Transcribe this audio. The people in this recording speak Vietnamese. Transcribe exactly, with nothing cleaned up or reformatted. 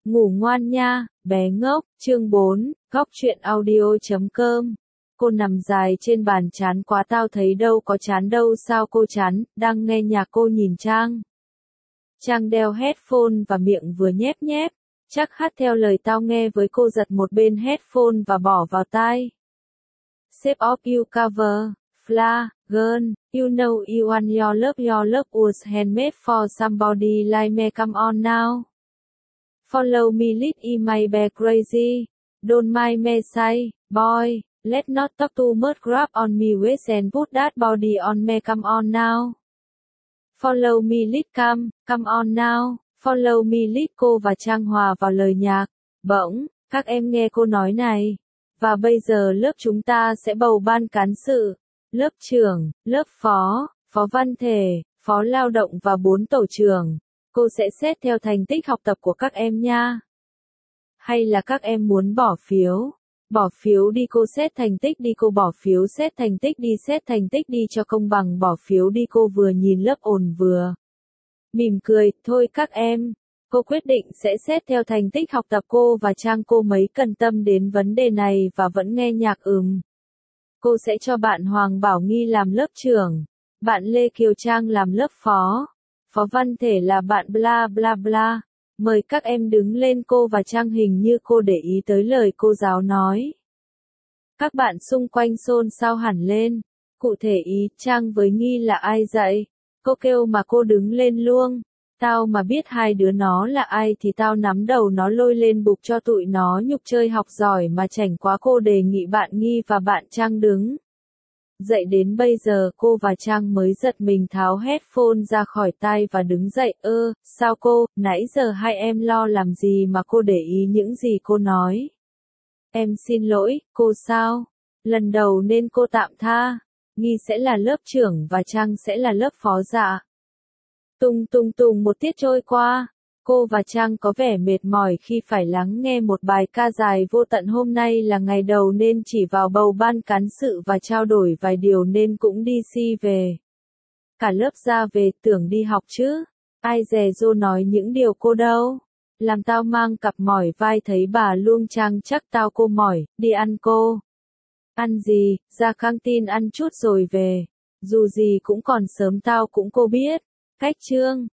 Ngủ ngoan nha, bé ngốc. Chương bốn, góc truyện audio chấm com. Cô nằm dài trên bàn chán quá tao thấy đâu có chán đâu sao cô chán, đang nghe nhạc cô nhìn Trang. Trang đeo headphone và miệng vừa nhép nhép, chắc hát theo lời tao nghe với cô giật một bên headphone và bỏ vào tai. Shape of you cover, Fla, girl, you know you want your love your love was handmade for somebody like me come on now. Follow me lead in my bed crazy, don't mind me say, boy, let's not talk too much grab on me waist and put that body on me come on now. Follow me lead come, come on now, follow me lead cô và Trang hòa vào lời nhạc, bỗng, các em nghe cô nói này. Và bây giờ lớp chúng ta sẽ bầu ban cán sự, lớp trưởng, lớp phó, phó văn thể, phó lao động và bốn tổ trưởng. Cô sẽ xét theo thành tích học tập của các em nha. Hay là các em muốn bỏ phiếu? Bỏ phiếu đi cô xét thành tích đi cô bỏ phiếu xét thành tích đi xét thành tích đi cho công bằng bỏ phiếu đi cô vừa nhìn lớp ồn vừa. Mỉm cười, thôi các em. Cô quyết định sẽ xét theo thành tích học tập cô và Trang cô mấy cần tâm đến vấn đề này và vẫn nghe nhạc ừm. Cô sẽ cho bạn Hoàng Bảo Nghi làm lớp trưởng, bạn Lê Kiều Trang làm lớp phó, phó văn thể là bạn bla bla bla. Mời các em đứng lên cô và Trang hình như cô để ý tới lời cô giáo nói. Các bạn xung quanh xôn xao hẳn lên. Cụ thể ý Trang với Nghi là ai dạy? Cô kêu mà cô đứng lên luôn. Tao mà biết hai đứa nó là ai thì tao nắm đầu nó lôi lên bục cho tụi nó nhục chơi học giỏi mà chảnh quá cô đề nghị bạn Nghi và bạn Trang đứng. Dậy đến bây giờ cô và Trang mới giật mình tháo headphone ra khỏi tai và đứng dậy. Ơ, sao cô, nãy giờ hai em lo làm gì mà cô để ý những gì cô nói? Em xin lỗi, cô sao? Lần đầu nên cô tạm tha. Nghi sẽ là lớp trưởng và Trang sẽ là lớp phó dạ. Tung tung tung một tiết trôi qua. Cô và Trang có vẻ mệt mỏi khi phải lắng nghe một bài ca dài vô tận hôm nay là ngày đầu nên chỉ vào bầu ban cán sự và trao đổi vài điều nên cũng đi si về. Cả lớp ra về tưởng đi học chứ. Ai dè dô nói những điều cô đâu. Làm tao mang cặp mỏi vai thấy bà luông Trang chắc tao cô mỏi, đi ăn cô. Ăn gì, ra căng tin ăn chút rồi về. Dù gì cũng còn sớm tao cũng cô biết. Cách chương.